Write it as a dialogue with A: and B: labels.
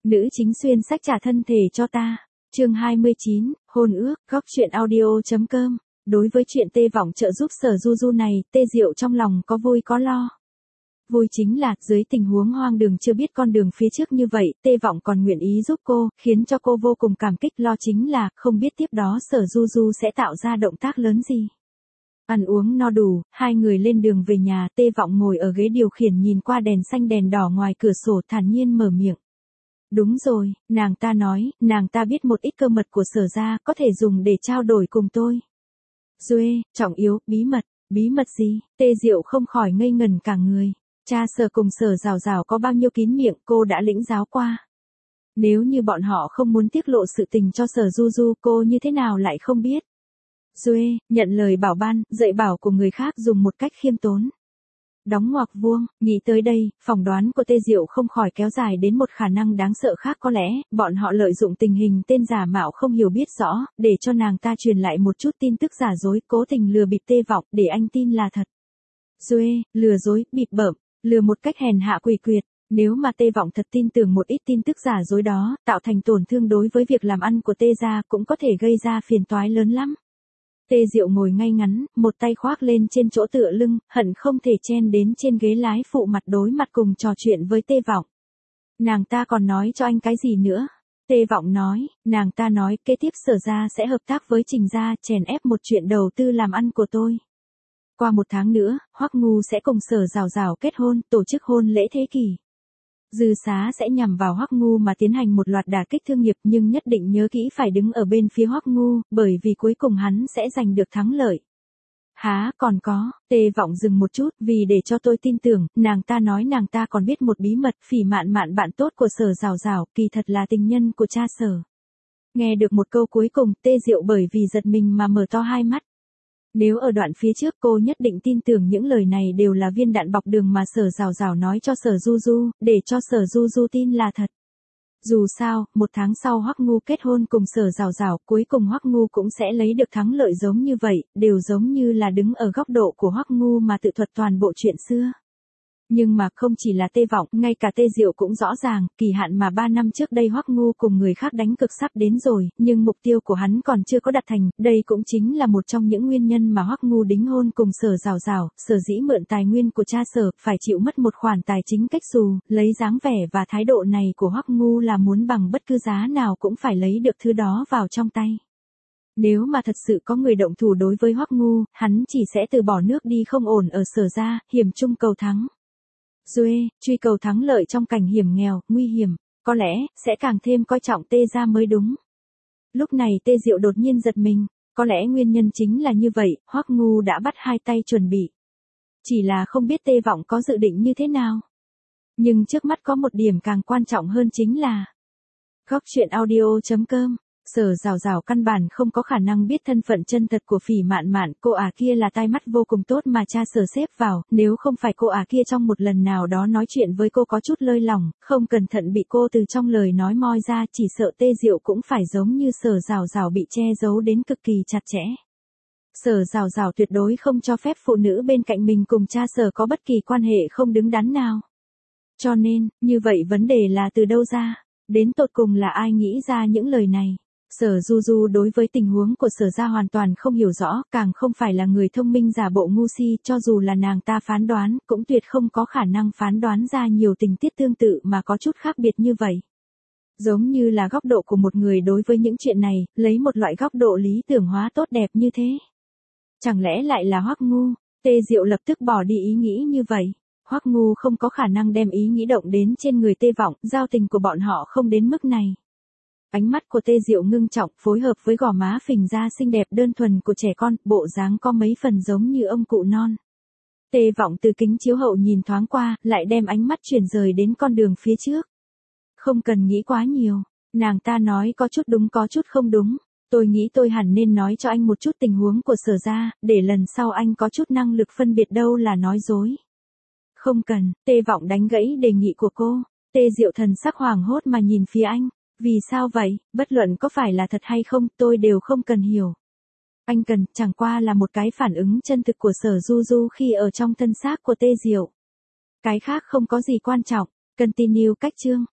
A: Nữ chính xuyên sách trả thân thể cho ta. Chương 29, hôn ước, góc truyện audio.com. Đối với chuyện Tê Vọng trợ giúp Sở Du Du này, Tê Diệu trong lòng có vui có lo. Vui chính là, dưới tình huống hoang đường chưa biết con đường phía trước như vậy, Tê Vọng còn nguyện ý giúp cô, khiến cho cô vô cùng cảm kích. Lo chính là, không biết tiếp đó Sở Du Du sẽ tạo ra động tác lớn gì. Ăn uống no đủ, hai người lên đường về nhà. Tê Vọng ngồi ở ghế điều khiển nhìn qua đèn xanh đèn đỏ ngoài cửa sổ, thản nhiên mở miệng. Đúng rồi, nàng ta nói, nàng ta biết một ít cơ mật của Sở gia, có thể dùng để trao đổi cùng tôi. Duê, trọng yếu, bí mật gì? Tê Diệu không khỏi ngây ngẩn cả người. Cha Sở cùng Sở Dào Dào có bao nhiêu kín miệng cô đã lĩnh giáo qua. Nếu như bọn họ không muốn tiết lộ sự tình cho Sở Du Du, cô như thế nào lại không biết? Duê, nhận lời bảo ban, dạy bảo của người khác dùng một cách khiêm tốn. Đóng ngoặc vuông, nghĩ tới đây, phỏng đoán của Tê Diệu không khỏi kéo dài đến một khả năng đáng sợ khác. Có lẽ, bọn họ lợi dụng tình hình tên giả mạo không hiểu biết rõ, để cho nàng ta truyền lại một chút tin tức giả dối, cố tình lừa bịp Tê Vọng, để anh tin là thật. Duê, lừa dối, bịp bợm, lừa một cách hèn hạ quỷ quyệt. Nếu mà Tê Vọng thật tin tưởng một ít tin tức giả dối đó, tạo thành tổn thương đối với việc làm ăn của Tê gia, cũng có thể gây ra phiền toái lớn lắm. Tê Diệu ngồi ngay ngắn, một tay khoác lên trên chỗ tựa lưng, hận không thể chen đến trên ghế lái phụ mặt đối mặt cùng trò chuyện với Tê Vọng. Nàng ta còn nói cho anh cái gì nữa? Tê Vọng nói, nàng ta nói kế tiếp Sở gia sẽ hợp tác với Trình gia, chèn ép một chuyện đầu tư làm ăn của tôi. Qua 1 tháng nữa, Hoắc Ngu sẽ cùng Sở Dào Dào kết hôn, tổ chức hôn lễ thế kỷ. Dư xá sẽ nhằm vào Hoắc Ngu mà tiến hành một loạt đả kích thương nghiệp, nhưng nhất định nhớ kỹ phải đứng ở bên phía Hoắc Ngu, bởi vì cuối cùng hắn sẽ giành được thắng lợi. Há, còn có, Tê Vọng dừng một chút, vì để cho tôi tin tưởng, nàng ta nói nàng ta còn biết một bí mật. Phỉ Mạn Mạn bạn tốt của Sở Dào Dào, kỳ thật là tình nhân của cha Sở. Nghe được một câu cuối cùng, Tê Diệu bởi vì giật mình mà mở to hai mắt. Nếu ở đoạn phía trước cô nhất định tin tưởng những lời này đều là viên đạn bọc đường mà Sở Dào Dào nói cho Sở Du Du, để cho Sở Du Du tin là thật. Dù sao, 1 tháng sau Hoắc Ngu kết hôn cùng Sở Dào Dào, cuối cùng Hoắc Ngu cũng sẽ lấy được thắng lợi giống như vậy, đều giống như là đứng ở góc độ của Hoắc Ngu mà tự thuật toàn bộ chuyện xưa. Nhưng mà không chỉ là Tê Vọng, ngay cả Tê Diệu cũng rõ ràng, kỳ hạn mà 3 năm trước đây Hoắc Ngu cùng người khác đánh cực sắp đến rồi, nhưng mục tiêu của hắn còn chưa có đạt thành, đây cũng chính là một trong những nguyên nhân mà Hoắc Ngu đính hôn cùng Sở Dào Dào. Sở dĩ mượn tài nguyên của cha Sở, phải chịu mất một khoản tài chính cách xù, lấy dáng vẻ và thái độ này của Hoắc Ngu là muốn bằng bất cứ giá nào cũng phải lấy được thứ đó vào trong tay. Nếu mà thật sự có người động thủ đối với Hoắc Ngu, hắn chỉ sẽ từ bỏ nước đi không ổn ở Sở gia, hiểm chung cầu thắng. Duê, truy cầu thắng lợi trong cảnh hiểm nghèo, nguy hiểm, có lẽ, sẽ càng thêm coi trọng Tê gia mới đúng. Lúc này Tê Diệu đột nhiên giật mình, có lẽ nguyên nhân chính là như vậy, Hoắc Ngu đã bắt hai tay chuẩn bị. Chỉ là không biết Tê Vọng có dự định như thế nào. Nhưng trước mắt có một điểm càng quan trọng hơn chính là góc truyện audio.com. Sở Dào Dào căn bản không có khả năng biết thân phận chân thật của Phỉ Mạn Mạn, cô kia là tai mắt vô cùng tốt mà cha Sở xếp vào, nếu không phải cô kia trong một lần nào đó nói chuyện với cô có chút lơi lỏng, không cẩn thận bị cô từ trong lời nói moi ra, chỉ sợ Tê Diệu cũng phải giống như Sở Dào Dào bị che giấu đến cực kỳ chặt chẽ. Sở Dào Dào tuyệt đối không cho phép phụ nữ bên cạnh mình cùng cha Sở có bất kỳ quan hệ không đứng đắn nào. Cho nên, như vậy vấn đề là từ đâu ra? Đến tột cùng là ai nghĩ ra những lời này? Sở Du Du đối với tình huống của Sở gia hoàn toàn không hiểu rõ, càng không phải là người thông minh giả bộ ngu si, cho dù là nàng ta phán đoán, cũng tuyệt không có khả năng phán đoán ra nhiều tình tiết tương tự mà có chút khác biệt như vậy. Giống như là góc độ của một người đối với những chuyện này, lấy một loại góc độ lý tưởng hóa tốt đẹp như thế. Chẳng lẽ lại là Hoắc Ngu? Tê Diệu lập tức bỏ đi ý nghĩ như vậy. Hoắc Ngu không có khả năng đem ý nghĩ động đến trên người Tê Vọng, giao tình của bọn họ không đến mức này. Ánh mắt của Tê Diệu ngưng trọng, phối hợp với gò má phình ra xinh đẹp đơn thuần của trẻ con, bộ dáng có mấy phần giống như ông cụ non. Tê Vọng từ kính chiếu hậu nhìn thoáng qua, lại đem ánh mắt chuyển rời đến con đường phía trước. Không cần nghĩ quá nhiều, nàng ta nói có chút đúng có chút không đúng. Tôi nghĩ tôi hẳn nên nói cho anh một chút tình huống của Sở gia, để lần sau anh có chút năng lực phân biệt đâu là nói dối. Không cần, Tê Vọng đánh gãy đề nghị của cô. Tê Diệu thần sắc hoảng hốt mà nhìn phía anh. Vì sao vậy, bất luận có phải là thật hay không, tôi đều không cần hiểu. Anh cần, chẳng qua là một cái phản ứng chân thực của Sở Du Du khi ở trong thân xác của Tê Diệu. Cái khác không có gì quan trọng. Continue cách chương.